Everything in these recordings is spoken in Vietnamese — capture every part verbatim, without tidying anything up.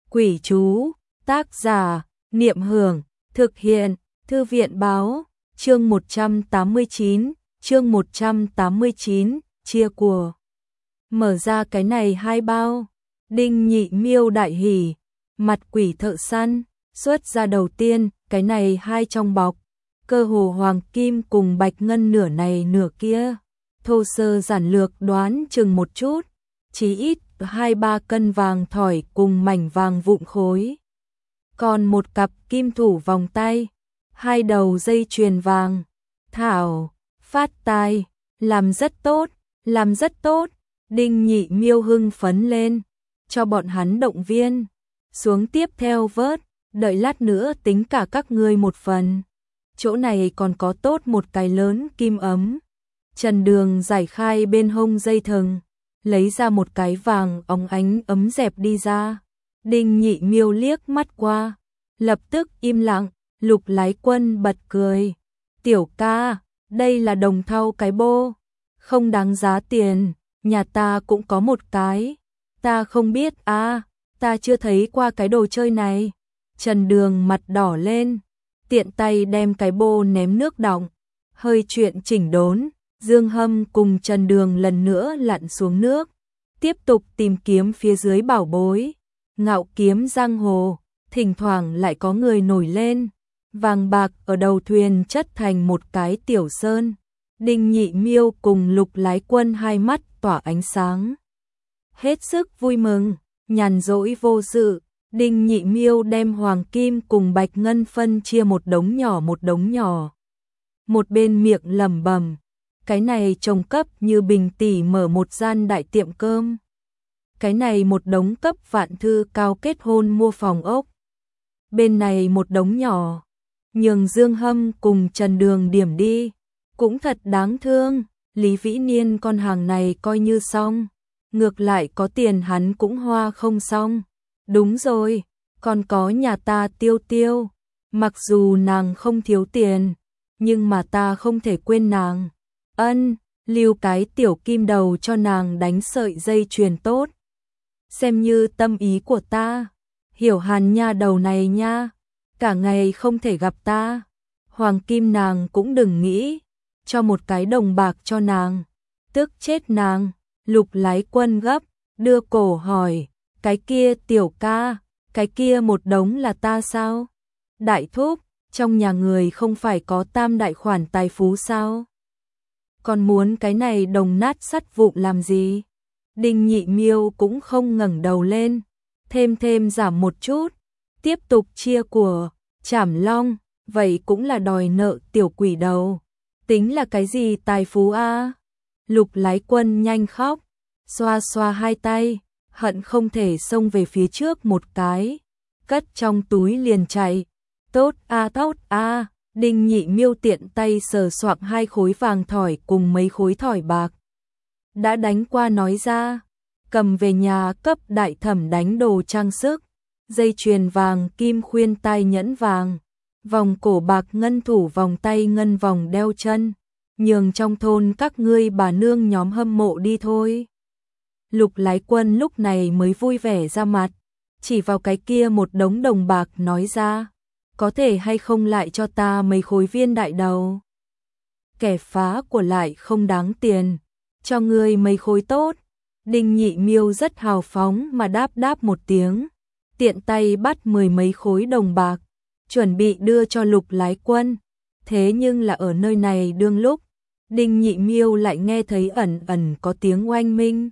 Quỷ chú, tác giả, Niệm Hưởng, thực hiện, Thư viện Báo, chương một trăm tám mươi chín, chương một trăm tám mươi chín, chia của. Mở ra cái này hai bao, Đinh Nhị Miêu đại hỉ, mặt quỷ thợ săn, xuất ra đầu tiên, cái này hai trong bọc, cơ hồ hoàng kim cùng bạch ngân nửa này nửa kia, thô sơ giản lược đoán chừng một chút, chí ít hai ba cân vàng thỏi cùng mảnh vàng vụn khối. Còn một cặp kim thủ vòng tay, hai đầu dây chuyền vàng, thảo, phát tài, làm rất tốt, làm rất tốt, Đinh Nhị Miêu hưng phấn lên, cho bọn hắn động viên, xuống tiếp theo vớt, đợi lát nữa tính cả các ngươi một phần. Chỗ này còn có tốt một cái lớn kim ấm. Trần Đường giải khai bên hông dây thừng, lấy ra một cái vàng óng ánh ấm dẹp đi ra. Đinh Nhị Miêu liếc mắt qua, lập tức im lặng, Lục Lái Quân bật cười. Tiểu ca, đây là đồng thau cái bô, không đáng giá tiền, nhà ta cũng có một cái. Ta không biết à, ta chưa thấy qua cái đồ chơi này. Trần Đường mặt đỏ lên, tiện tay đem cái bô ném nước đọng, hơi chuyện chỉnh đốn. Dương Hâm cùng Trần Đường lần nữa lặn xuống nước, tiếp tục tìm kiếm phía dưới bảo bối. Ngạo kiếm giang hồ, thỉnh thoảng lại có người nổi lên, vàng bạc ở đầu thuyền chất thành một cái tiểu sơn. Đinh Nhị Miêu cùng Lục Lái Quân hai mắt tỏa ánh sáng, hết sức vui mừng, nhàn rỗi vô sự. Đinh Nhị Miêu đem hoàng kim cùng bạch ngân phân chia một đống nhỏ một đống nhỏ, một bên miệng lẩm bẩm, cái này trông cấp như Bình tỷ mở một gian đại tiệm cơm, cái này một đống cấp Vạn Thư Cao kết hôn mua phòng ốc, bên này một đống nhỏ, nhường Dương Hâm cùng Trần Đường điểm đi, cũng thật đáng thương. Lý Vĩ Niên con hàng này coi như xong, ngược lại có tiền hắn cũng hoa không xong. Đúng rồi, còn có nhà ta Tiêu Tiêu, mặc dù nàng không thiếu tiền, nhưng mà ta không thể quên nàng. Ân, lưu cái tiểu kim đầu cho nàng đánh sợi dây chuyền tốt, xem như tâm ý của ta. Hiểu Hàn nha đầu này nha, cả ngày không thể gặp ta, hoàng kim nàng cũng đừng nghĩ, cho một cái đồng bạc cho nàng, tức chết nàng. Lục Lái Quân gấp, đưa cổ hỏi, cái kia tiểu ca, cái kia một đống là ta sao? Đại thúc, trong nhà người không phải có tam đại khoản tài phú sao? Còn muốn cái này đồng nát sắt vụn làm gì? Đinh Nhị Miêu cũng không ngẩng đầu lên, thêm thêm giảm một chút, tiếp tục chia của. Trảm Long, vậy cũng là đòi nợ tiểu quỷ đầu, tính là cái gì tài phú a? Lục Lái Quân nhanh khóc, xoa xoa hai tay, hận không thể xông về phía trước một cái, cất trong túi liền chạy. Tốt a tốt a. Đinh Nhị Miêu tiện tay sờ soạng hai khối vàng thỏi cùng mấy khối thỏi bạc, đã đánh qua nói ra, cầm về nhà cấp đại thẩm đánh đồ trang sức, dây chuyền vàng kim khuyên tai nhẫn vàng, vòng cổ bạc ngân thủ vòng tay ngân vòng đeo chân, nhường trong thôn các ngươi bà nương nhóm hâm mộ đi thôi. Lục Lái Quân lúc này mới vui vẻ ra mặt, chỉ vào cái kia một đống đồng bạc nói ra, có thể hay không lại cho ta mấy khối viên đại đầu? Kẻ phá của lại không đáng tiền, cho ngươi mấy khối tốt. Đinh Nhị Miêu rất hào phóng mà đáp đáp một tiếng, tiện tay bắt mười mấy khối đồng bạc, chuẩn bị đưa cho Lục Lái Quân. Thế nhưng là ở nơi này đương lúc, Đinh Nhị Miêu lại nghe thấy ẩn ẩn có tiếng oanh minh,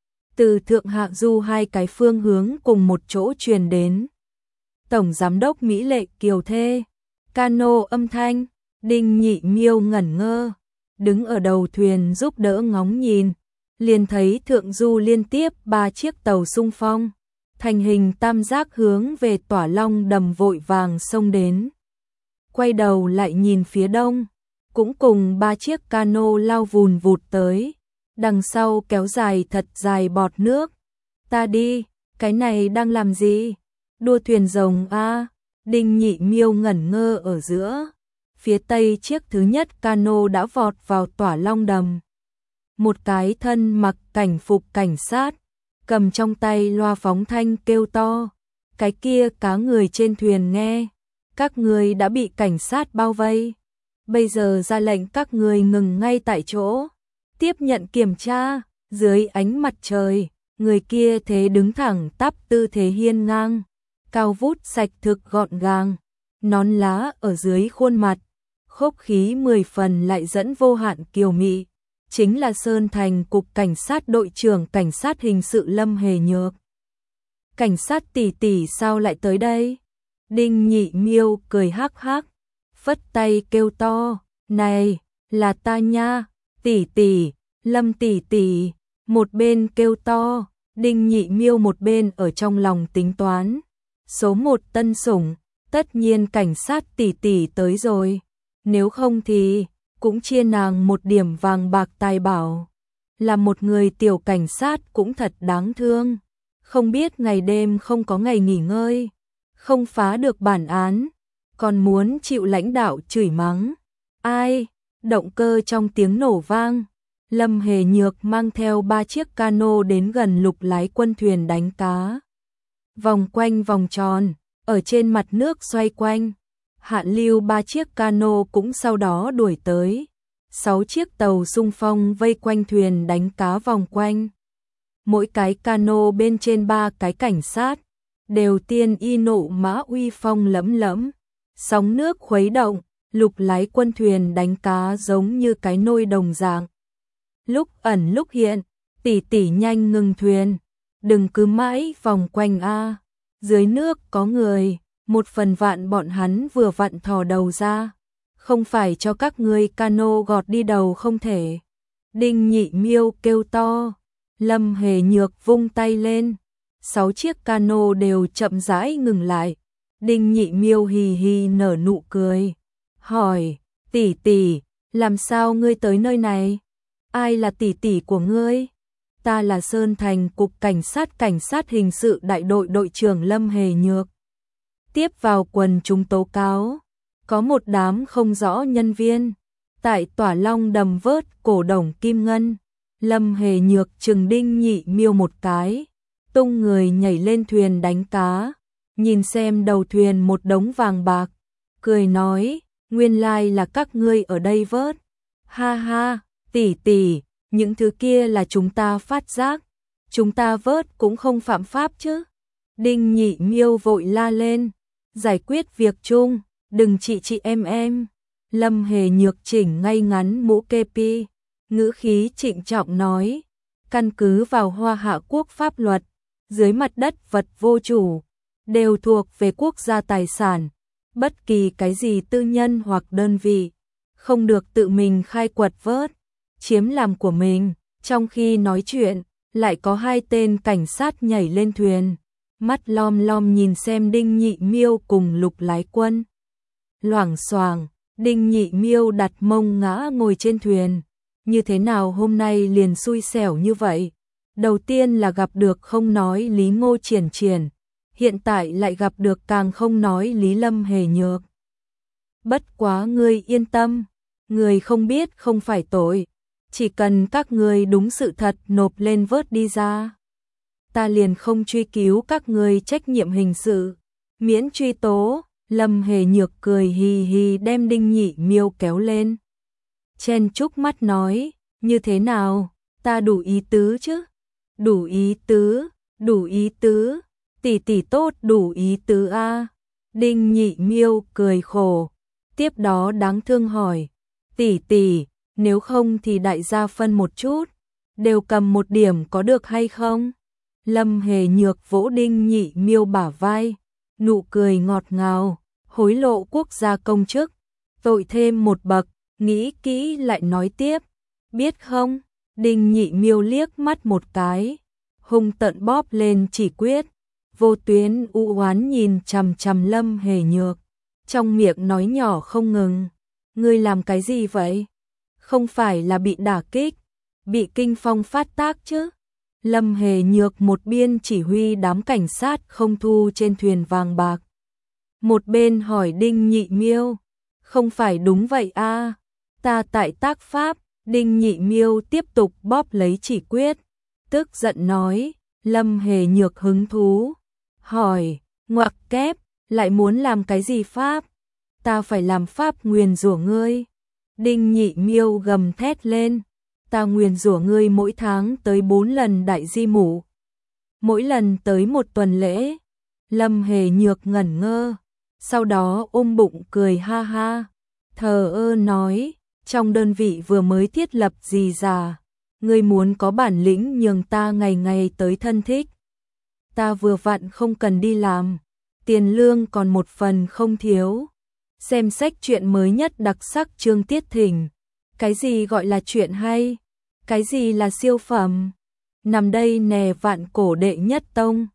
từ thượng hạ du hai cái phương hướng cùng một chỗ truyền đến. Tổng giám đốc Mỹ Lệ Kiều Thê, cano âm thanh. Đinh Nhị Miêu ngẩn ngơ, đứng ở đầu thuyền giúp đỡ ngóng nhìn, liền thấy thượng du liên tiếp ba chiếc tàu xung phong, thành hình tam giác hướng về Tỏa Long đầm vội vàng xông đến. Quay đầu lại nhìn phía đông, cũng cùng ba chiếc cano lao vùn vụt tới, đằng sau kéo dài thật dài bọt nước. Ta đi, cái này đang làm gì? Đua thuyền rồng a. Đinh Nhị Miêu ngẩn ngơ ở giữa, phía tây chiếc thứ nhất cano đã vọt vào Tỏa Long đầm. Một cái thân mặc cảnh phục cảnh sát, cầm trong tay loa phóng thanh kêu to, cái kia cá người trên thuyền nghe, các người đã bị cảnh sát bao vây, bây giờ ra lệnh các người ngừng ngay tại chỗ, tiếp nhận kiểm tra. Dưới ánh mặt trời, người kia thế đứng thẳng tắp tư thế hiên ngang, cao vút sạch thực gọn gàng, nón lá ở dưới khuôn mặt, khốc khí mười phần lại dẫn vô hạn kiều mị, chính là Sơn Thành cục cảnh sát đội trưởng cảnh sát hình sự Lâm Hề Nhược. Cảnh sát tỷ tỷ sao lại tới đây? Đinh Nhị Miêu cười hắc hắc, phất tay kêu to, này, là ta nha, tỷ tỷ, Lâm tỷ tỷ. Một bên kêu to, Đinh Nhị Miêu một bên ở trong lòng tính toán. Số một tân sủng, tất nhiên cảnh sát tỷ tỷ tới rồi, nếu không thì cũng chia nàng một điểm vàng bạc tài bảo. Là một người tiểu cảnh sát cũng thật đáng thương, không biết ngày đêm không có ngày nghỉ ngơi, không phá được bản án, còn muốn chịu lãnh đạo chửi mắng. Ai? Động cơ trong tiếng nổ vang. Lâm Hề Nhược mang theo ba chiếc cano đến gần lục lái quân thuyền đánh cá. Vòng quanh vòng tròn, ở trên mặt nước xoay quanh. Hạ lưu ba chiếc cano cũng sau đó đuổi tới. Sáu chiếc tàu xung phong vây quanh thuyền đánh cá vòng quanh. Mỗi cái cano bên trên ba cái cảnh sát, đều tiên y nộ mã uy phong lẫm lẫm. Sóng nước khuấy động, lục lái quân thuyền đánh cá giống như cái nôi đồng dạng. Lúc ẩn lúc hiện, tỷ tỷ nhanh ngừng thuyền, đừng cứ mãi vòng quanh a. Dưới nước có người, một phần vạn bọn hắn vừa vặn thò đầu ra, không phải cho các ngươi cano gọt đi đầu không thể. Đinh Nhị Miêu kêu to, Lâm Hề Nhược vung tay lên, sáu chiếc cano đều chậm rãi ngừng lại. Đinh Nhị Miêu hì hì nở nụ cười, hỏi, tỷ tỷ, làm sao ngươi tới nơi này? Ai là tỷ tỷ của ngươi? Ta là Sơn Thành cục cảnh sát cảnh sát hình sự đại đội đội trưởng Lâm Hề Nhược. Tiếp vào quần chúng tố cáo, có một đám không rõ nhân viên tại Tỏa Long đầm vớt cổ đồng kim ngân. Lâm Hề Nhược trừng Đinh Nhị Miêu một cái, tung người nhảy lên thuyền đánh cá, nhìn xem đầu thuyền một đống vàng bạc, cười nói, nguyên lai là các ngươi ở đây vớt. Ha ha, tỷ tỷ, những thứ kia là chúng ta phát giác, chúng ta vớt cũng không phạm pháp chứ. Đinh Nhị Miêu vội la lên, giải quyết việc chung, đừng chị chị em em. Lâm Hề Nhược chỉnh ngay ngắn mũ kepi, ngữ khí trịnh trọng nói, căn cứ vào Hoa Hạ quốc pháp luật, dưới mặt đất vật vô chủ, đều thuộc về quốc gia tài sản, bất kỳ cái gì tư nhân hoặc đơn vị, không được tự mình khai quật vớt, chiếm làm của mình. Trong khi nói chuyện, lại có hai tên cảnh sát nhảy lên thuyền, mắt lom lom nhìn xem Đinh Nhị Miêu cùng lục lái quân. Loảng xoảng, Đinh Nhị Miêu đặt mông ngã ngồi trên thuyền. Như thế nào hôm nay liền xui xẻo như vậy? Đầu tiên là gặp được không nói lý Ngô Triển Triển, hiện tại lại gặp được càng không nói lý Lâm Hề Nhược. Bất quá ngươi yên tâm, người không biết không phải tội, chỉ cần các ngươi đúng sự thật nộp lên vớt đi ra, ta liền không truy cứu các ngươi trách nhiệm hình sự, miễn truy tố. Lâm Hề Nhược cười hì hì đem Đinh Nhị Miêu kéo lên, chen chúc mắt nói, như thế nào, ta đủ ý tứ chứ? Đủ ý tứ, đủ ý tứ, tỷ tỷ tốt đủ ý tứ a. Đinh Nhị Miêu cười khổ, tiếp đó đáng thương hỏi, tỷ tỷ, nếu không thì đại gia phân một chút, đều cầm một điểm có được hay không? Lâm Hề Nhược vỗ Đinh Nhị Miêu bả vai, nụ cười ngọt ngào, hối lộ quốc gia công chức, tội thêm một bậc, nghĩ kỹ lại nói tiếp, biết không? Đinh Nhị Miêu liếc mắt một cái, hung tợn bóp lên chỉ quyết, Vô Tuyến u oán nhìn chằm chằm Lâm Hề Nhược, trong miệng nói nhỏ không ngừng, ngươi làm cái gì vậy? Không phải là bị đả kích, bị kinh phong phát tác chứ? Lâm Hề Nhược một bên chỉ huy đám cảnh sát không thu trên thuyền vàng bạc, một bên hỏi Đinh Nhị Miêu, không phải đúng vậy a? À? Ta tại tác pháp. Đinh Nhị Miêu tiếp tục bóp lấy chỉ quyết, tức giận nói, Lâm Hề Nhược hứng thú, hỏi, Ngoặc kép, lại muốn làm cái gì pháp? Ta phải làm pháp nguyền rủa ngươi. Đinh Nhị Miêu gầm thét lên, ta nguyền rủa ngươi mỗi tháng tới bốn lần đại di mụ. Mỗi lần tới một tuần lễ. Lâm Hề Nhược ngẩn ngơ, sau đó ôm bụng cười ha ha, thờ ơ nói, trong đơn vị vừa mới thiết lập gì già, ngươi muốn có bản lĩnh nhường ta ngày ngày tới thân thích. Ta vừa vặn không cần đi làm, tiền lương còn một phần không thiếu. Xem sách truyện mới nhất đặc sắc Trương Tiết Thỉnh. Cái gì gọi là chuyện hay? Cái gì là siêu phẩm? Nằm đây nè vạn cổ đệ nhất tông.